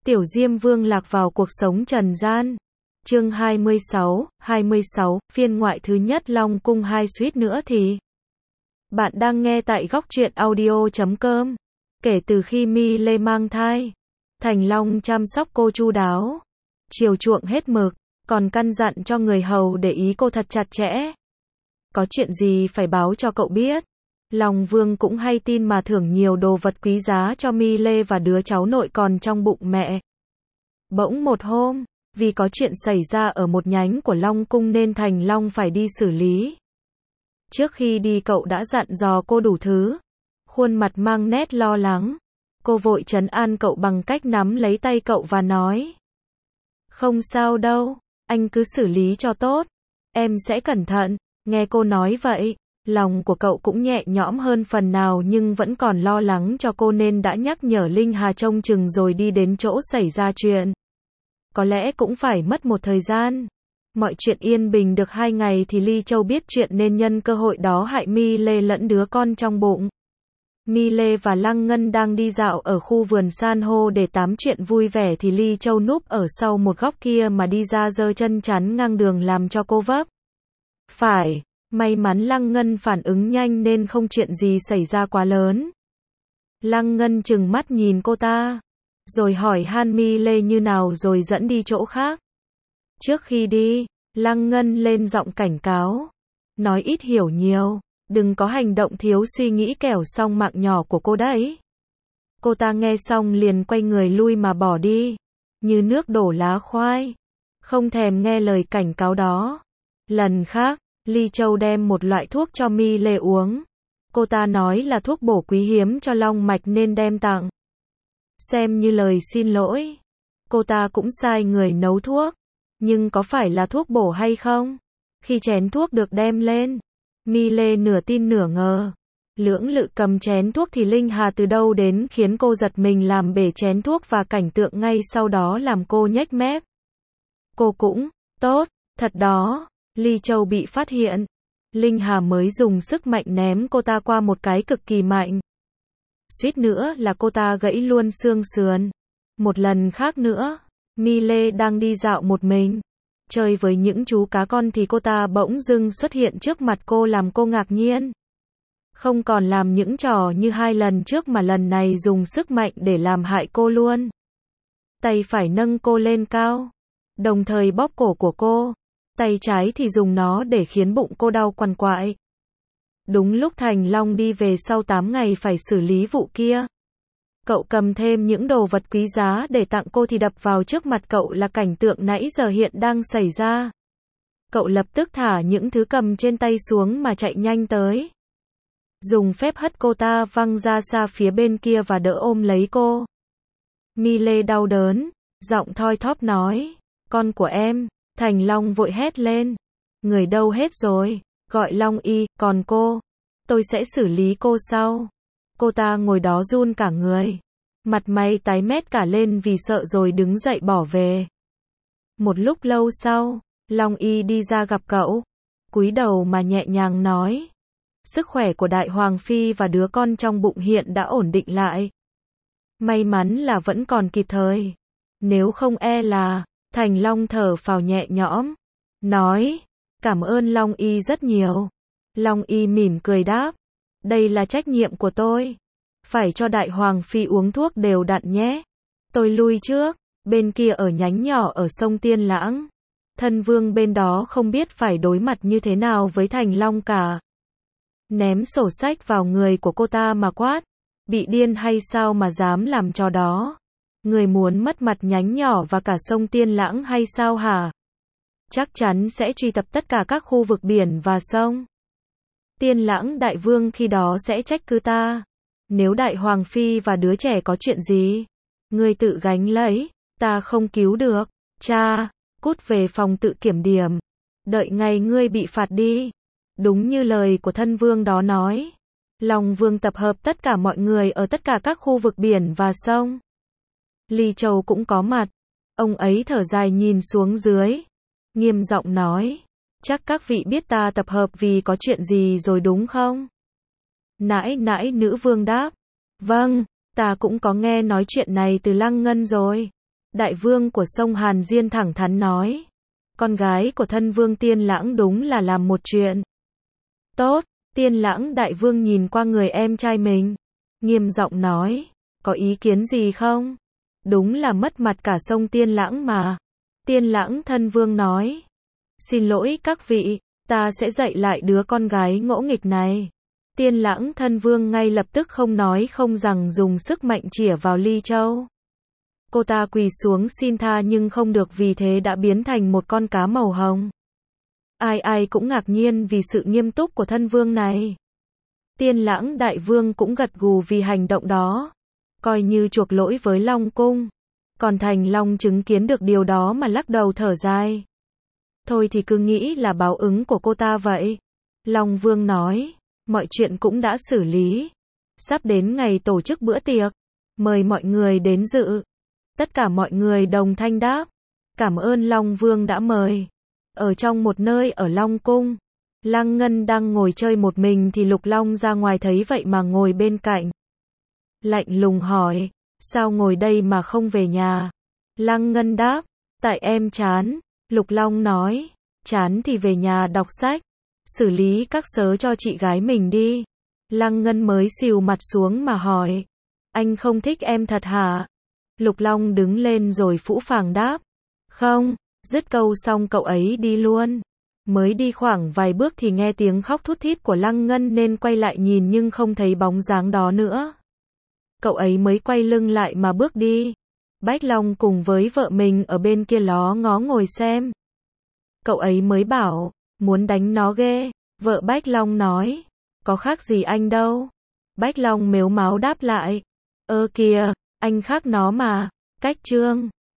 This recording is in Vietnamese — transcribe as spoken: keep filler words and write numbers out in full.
Tiểu Diêm Vương lạc vào cuộc sống trần gian. Chương hai mươi sáu, hai mươi sáu, phiên ngoại thứ nhất Long Cung hai suýt nữa thì. Bạn đang nghe tại góc truyện audio chấm com. Kể từ khi Mi Lê mang thai, Thành Long chăm sóc cô chu đáo, chiều chuộng hết mực, còn căn dặn cho người hầu để ý cô thật chặt chẽ. Có chuyện gì phải báo cho cậu biết. Long Vương cũng hay tin mà thưởng nhiều đồ vật quý giá cho Mi Lê và đứa cháu nội còn trong bụng mẹ. Bỗng một hôm, vì có chuyện xảy ra ở một nhánh của Long Cung nên Thành Long phải đi xử lý. Trước khi đi cậu đã dặn dò cô đủ thứ. Khuôn mặt mang nét lo lắng. Cô vội trấn an cậu bằng cách nắm lấy tay cậu và nói: "Không sao đâu, anh cứ xử lý cho tốt. Em sẽ cẩn thận." Nghe cô nói vậy, lòng của cậu cũng nhẹ nhõm hơn phần nào nhưng vẫn còn lo lắng cho cô nên đã nhắc nhở Linh Hà trông chừng rồi đi đến chỗ xảy ra chuyện. Có lẽ cũng phải mất một thời gian. Mọi chuyện yên bình được hai ngày thì Ly Châu biết chuyện nên nhân cơ hội đó hại Mi Lê lẫn đứa con trong bụng. Mi Lê và Lăng Ngân đang đi dạo ở khu vườn san hô để tám chuyện vui vẻ thì Ly Châu núp ở sau một góc kia mà đi ra giơ chân chắn ngang đường làm cho cô vấp phải. May mắn Lăng Ngân phản ứng nhanh nên không chuyện gì xảy ra quá lớn. Lăng Ngân trừng mắt nhìn cô ta, rồi hỏi han Mi Lê như nào rồi dẫn đi chỗ khác. Trước khi đi, Lăng Ngân lên giọng cảnh cáo: "Nói ít hiểu nhiều, đừng có hành động thiếu suy nghĩ kẻo xong mạng nhỏ của cô đấy." Cô ta nghe xong liền quay người lui mà bỏ đi, như nước đổ lá khoai, không thèm nghe lời cảnh cáo đó. Lần khác, Ly Châu đem một loại thuốc cho Mi Lê uống. Cô ta nói là thuốc bổ quý hiếm cho long mạch nên đem tặng. Xem như lời xin lỗi. Cô ta cũng sai người nấu thuốc. Nhưng có phải là thuốc bổ hay không? Khi chén thuốc được đem lên, Mi Lê nửa tin nửa ngờ. Lưỡng lự cầm chén thuốc thì Linh Hà từ đâu đến khiến cô giật mình làm bể chén thuốc và cảnh tượng ngay sau đó làm cô nhếch mép. Cô cũng, tốt, thật đó. Ly Châu bị phát hiện. Linh Hà mới dùng sức mạnh ném cô ta qua một cái cực kỳ mạnh. Suýt nữa là cô ta gãy luôn xương sườn. Một lần khác nữa, Mi Lê đang đi dạo một mình, chơi với những chú cá con thì cô ta bỗng dưng xuất hiện trước mặt cô làm cô ngạc nhiên. Không còn làm những trò như hai lần trước mà lần này dùng sức mạnh để làm hại cô luôn. Tay phải nâng cô lên cao, đồng thời bóp cổ của cô. Tay trái thì dùng nó để khiến bụng cô đau quằn quại. Đúng lúc Thành Long đi về sau tám ngày phải xử lý vụ kia. Cậu cầm thêm những đồ vật quý giá để tặng cô thì đập vào trước mặt cậu là cảnh tượng nãy giờ hiện đang xảy ra. Cậu lập tức thả những thứ cầm trên tay xuống mà chạy nhanh tới. Dùng phép hất cô ta văng ra xa phía bên kia và đỡ ôm lấy cô. Mi Lê đau đớn, giọng thoi thóp nói: "Con của em." Thành Long vội hét lên: "Người đâu hết rồi? Gọi Long Y, còn cô? Tôi sẽ xử lý cô sau." Cô ta ngồi đó run cả người. Mặt mày tái mét cả lên vì sợ rồi đứng dậy bỏ về. Một lúc lâu sau, Long Y đi ra gặp cậu. Cúi đầu mà nhẹ nhàng nói: "Sức khỏe của Đại Hoàng Phi và đứa con trong bụng hiện đã ổn định lại. May mắn là vẫn còn kịp thời. Nếu không e là..." Thành Long thở phào nhẹ nhõm, nói: "Cảm ơn Long Y rất nhiều." Long Y mỉm cười đáp: "Đây là trách nhiệm của tôi. Phải cho Đại Hoàng Phi uống thuốc đều đặn nhé. Tôi lui trước." Bên kia ở nhánh nhỏ ở sông Tiên Lãng, Thân Vương bên đó không biết phải đối mặt như thế nào với Thành Long cả. Ném sổ sách vào người của cô ta mà quát: "Bị điên hay sao mà dám làm trò đó? Người muốn mất mặt nhánh nhỏ và cả sông Tiên Lãng hay sao hả? Chắc chắn sẽ truy tập tất cả các khu vực biển và sông. Tiên Lãng Đại Vương khi đó sẽ trách cứ ta. Nếu Đại Hoàng Phi và đứa trẻ có chuyện gì, ngươi tự gánh lấy, ta không cứu được. Cha, cút về phòng tự kiểm điểm. Đợi ngày ngươi bị phạt đi." Đúng như lời của Thân Vương đó nói, Long Vương tập hợp tất cả mọi người ở tất cả các khu vực biển và sông. Ly Châu cũng có mặt. Ông ấy thở dài nhìn xuống dưới, nghiêm giọng nói: "Chắc các vị biết ta tập hợp vì có chuyện gì rồi đúng không?" Nãi nãi nữ vương đáp: "Vâng, ta cũng có nghe nói chuyện này từ Lăng Ngân rồi." Đại vương của sông Hàn Diên thẳng thắn nói. Con gái của thân vương Tiên Lãng đúng là làm một chuyện tốt. Tiên Lãng đại vương nhìn qua người em trai mình, nghiêm giọng nói, có ý kiến gì không? Đúng là mất mặt cả sông Tiên Lãng mà. Tiên Lãng thân vương nói, xin lỗi các vị, ta sẽ dạy lại đứa con gái ngỗ nghịch này. Tiên Lãng thân vương ngay lập tức không nói không rằng dùng sức mạnh chĩa vào Ly Châu. Cô ta quỳ xuống xin tha nhưng không được, vì thế đã biến thành một con cá màu hồng. Ai ai cũng ngạc nhiên vì sự nghiêm túc của thân vương này. Tiên Lãng đại vương cũng gật gù vì hành động đó, coi như chuộc lỗi với Long Cung. Còn Thành Long chứng kiến được điều đó mà lắc đầu thở dài. Thôi thì cứ nghĩ là báo ứng của cô ta vậy. Long Vương nói, mọi chuyện cũng đã xử lý. Sắp đến ngày tổ chức bữa tiệc, mời mọi người đến dự. Tất cả mọi người đồng thanh đáp, cảm ơn Long Vương đã mời. Ở trong một nơi ở Long Cung, Lăng Ngân đang ngồi chơi một mình thì Lục Long ra ngoài thấy vậy mà ngồi bên cạnh. Lạnh lùng hỏi, sao ngồi đây mà không về nhà? Lăng Ngân đáp, tại em chán. Lục Long nói, chán thì về nhà đọc sách, xử lý các sớ cho chị gái mình đi. Lăng Ngân mới xìu mặt xuống mà hỏi, anh không thích em thật hả? Lục Long đứng lên rồi phũ phàng đáp, không. Dứt câu xong cậu ấy đi luôn. Mới đi khoảng vài bước thì nghe tiếng khóc thút thít của Lăng Ngân nên quay lại nhìn nhưng không thấy bóng dáng đó nữa. Cậu ấy mới quay lưng lại mà bước đi. Bách Long cùng với vợ mình ở bên kia ló ngó ngồi xem. Cậu ấy mới bảo, muốn đánh nó ghê. Vợ Bách Long nói, có khác gì anh đâu. Bách Long mếu máo đáp lại, ơ kìa, anh khác nó mà. Cách Trương